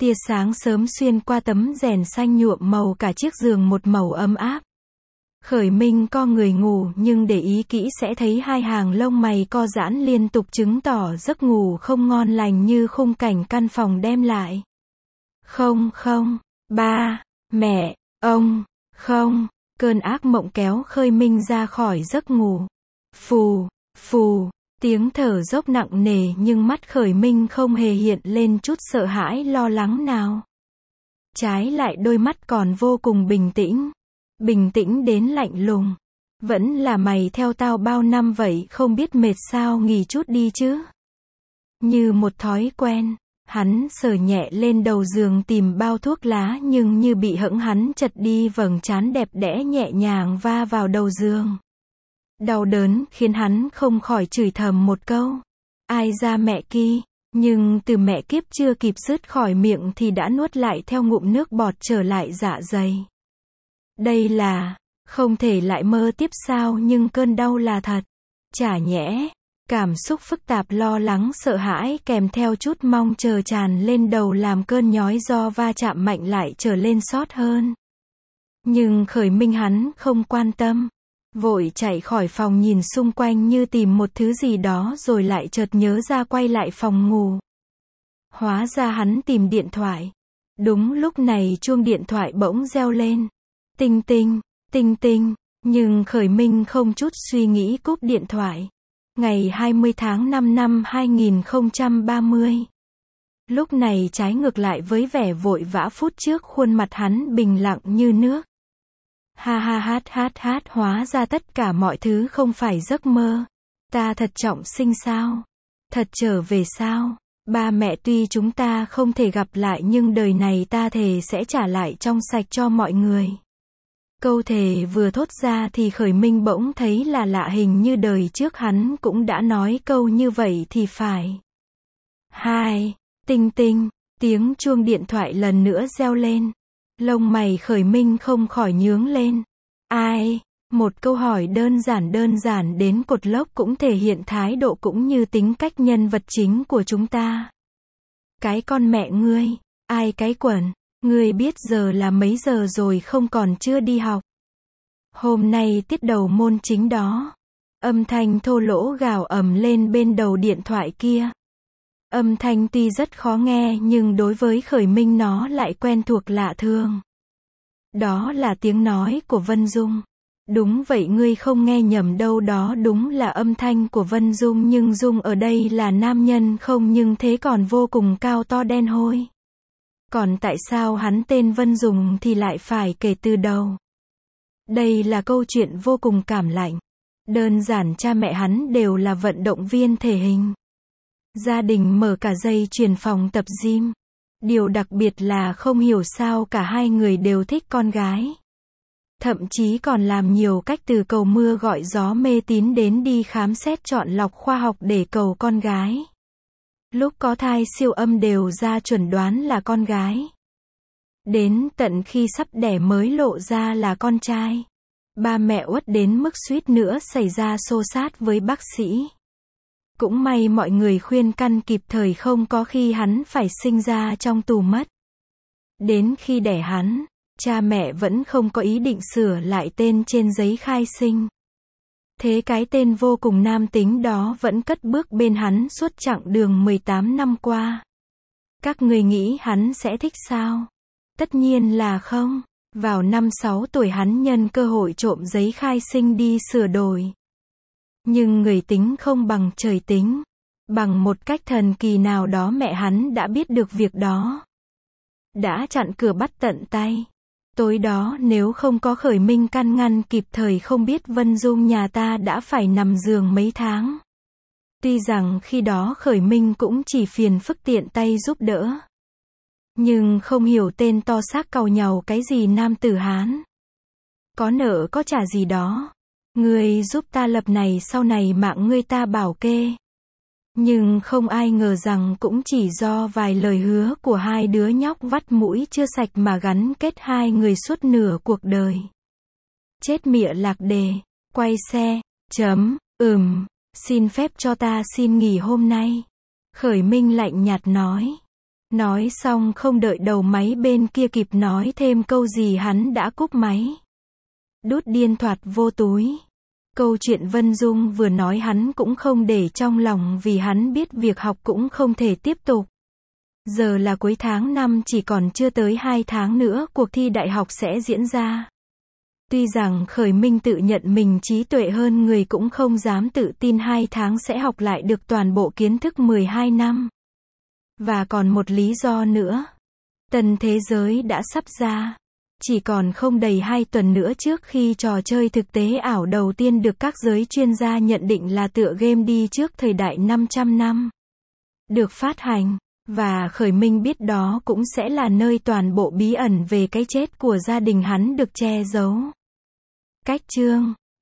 Tia sáng sớm xuyên qua tấm rèn xanh nhuộm màu cả chiếc giường một màu ấm áp. Khởi Minh co người ngủ nhưng để ý kỹ sẽ thấy hai hàng lông mày co giãn liên tục chứng tỏ giấc ngủ không ngon lành như khung cảnh căn phòng đem lại. Không không, ba, mẹ, ông, không, cơn ác mộng kéo Khởi Minh ra khỏi giấc ngủ. Phù, phù, tiếng thở dốc nặng nề nhưng mắt Khởi Minh không hề hiện lên chút sợ hãi lo lắng nào. Trái lại đôi mắt còn vô cùng bình tĩnh. Bình tĩnh đến lạnh lùng. Vẫn là mày theo tao bao năm vậy không biết mệt sao nghỉ chút đi chứ. Như một thói quen, hắn sờ nhẹ lên đầu giường tìm bao thuốc lá nhưng như bị hẫng hắn chật đi vầng trán đẹp đẽ nhẹ nhàng va vào đầu giường. Đau đớn khiến hắn không khỏi chửi thầm một câu. Ai ra mẹ ki, nhưng từ mẹ kiếp chưa kịp dứt khỏi miệng thì đã nuốt lại theo ngụm nước bọt trở lại dạ dày. Đây là, không thể lại mơ tiếp sao nhưng cơn đau là thật. Chả nhẽ, cảm xúc phức tạp lo lắng sợ hãi kèm theo chút mong chờ tràn lên đầu làm cơn nhói do va chạm mạnh lại trở lên xót hơn. Nhưng Khởi Minh hắn không quan tâm. Vội chạy khỏi phòng nhìn xung quanh như tìm một thứ gì đó rồi lại chợt nhớ ra quay lại phòng ngủ. Hóa ra hắn tìm điện thoại. Đúng lúc này chuông điện thoại bỗng reo lên. Tinh tinh, tinh tinh, nhưng Khởi Minh không chút suy nghĩ cúp điện thoại. Ngày 20 tháng 5 năm 2030. Lúc này trái ngược lại với vẻ vội vã phút trước khuôn mặt hắn bình lặng như nước. Ha ha hát, hóa ra tất cả mọi thứ không phải giấc mơ. Ta thật trọng sinh sao? Thật trở về sao? Ba mẹ tuy chúng ta không thể gặp lại nhưng đời này ta thề sẽ trả lại trong sạch cho mọi người. Câu thề vừa thốt ra thì Khởi Minh bỗng thấy là lạ hình như đời trước hắn cũng đã nói câu như vậy thì phải. Hai, tinh tinh, tiếng chuông điện thoại lần nữa reo lên. Lông mày Khởi Minh không khỏi nhướng lên. Ai? Một câu hỏi đơn giản đến cột lốc cũng thể hiện thái độ cũng như tính cách nhân vật chính của chúng ta. Cái con mẹ ngươi, ai cái quẩn, ngươi biết giờ là mấy giờ rồi không còn chưa đi học. Hôm nay tiết đầu môn chính đó. Âm thanh thô lỗ gào ầm lên bên đầu điện thoại kia. Âm thanh tuy rất khó nghe nhưng đối với Khởi Minh nó lại quen thuộc lạ thường. Đó là tiếng nói của Vân Dung. Đúng vậy ngươi không nghe nhầm đâu, đó đúng là âm thanh của Vân Dung nhưng Dung ở đây là nam nhân không nhưng thế còn vô cùng cao to đen hôi. Còn tại sao hắn tên Vân Dung thì lại phải kể từ đầu. Đây là câu chuyện vô cùng cảm lạnh. Đơn giản cha mẹ hắn đều là vận động viên thể hình. Gia đình mở cả dây chuyền phòng tập gym. Điều đặc biệt là không hiểu sao cả hai người đều thích con gái. Thậm chí còn làm nhiều cách từ cầu mưa gọi gió mê tín đến đi khám xét chọn lọc khoa học để cầu con gái. Lúc có thai siêu âm đều ra chuẩn đoán là con gái. Đến tận khi sắp đẻ mới lộ ra là con trai. Ba mẹ uất đến mức suýt nữa xảy ra xô xát với bác sĩ. Cũng may mọi người khuyên can kịp thời không có khi hắn phải sinh ra trong tù mất. Đến khi đẻ hắn, cha mẹ vẫn không có ý định sửa lại tên trên giấy khai sinh. Thế cái tên vô cùng nam tính đó vẫn cất bước bên hắn suốt chặng đường 18 năm qua. Các người nghĩ hắn sẽ thích sao? Tất nhiên là không. Vào năm 6 tuổi hắn nhân cơ hội trộm giấy khai sinh đi sửa đổi. Nhưng người tính không bằng trời tính. Bằng một cách thần kỳ nào đó mẹ hắn đã biết được việc đó. Đã chặn cửa bắt tận tay. Tối đó nếu không có Khởi Minh can ngăn kịp thời không biết Vân Dung nhà ta đã phải nằm giường mấy tháng. Tuy rằng khi đó Khởi Minh cũng chỉ phiền phức tiện tay giúp đỡ. Nhưng không hiểu tên to xác càu nhàu cái gì nam tử Hán. Có nợ có trả gì đó. Ngươi giúp ta lập này sau này mạng ngươi ta bảo kê. Nhưng không ai ngờ rằng cũng chỉ do vài lời hứa của hai đứa nhóc vắt mũi chưa sạch mà gắn kết hai người suốt nửa cuộc đời. Chết mịa lạc đề. Quay xe. Xin phép cho ta xin nghỉ hôm nay. Khởi Minh lạnh nhạt nói. Nói xong không đợi đầu máy bên kia kịp nói thêm câu gì hắn đã cúp máy. Đút điện thoại vô túi. Câu chuyện Vân Dung vừa nói hắn cũng không để trong lòng vì hắn biết việc học cũng không thể tiếp tục. Giờ là cuối tháng 5, chỉ còn chưa tới 2 tháng nữa cuộc thi đại học sẽ diễn ra. Tuy rằng Khởi Minh tự nhận mình trí tuệ hơn người cũng không dám tự tin 2 tháng sẽ học lại được toàn bộ kiến thức 12 năm. Và còn một lý do nữa. Tân thế giới đã sắp ra. Chỉ còn không đầy 2 tuần nữa trước khi trò chơi thực tế ảo đầu tiên được các giới chuyên gia nhận định là tựa game đi trước thời đại 500 năm. Được phát hành. Và Khởi Minh biết đó cũng sẽ là nơi toàn bộ bí ẩn về cái chết của gia đình hắn được che giấu. Cách chương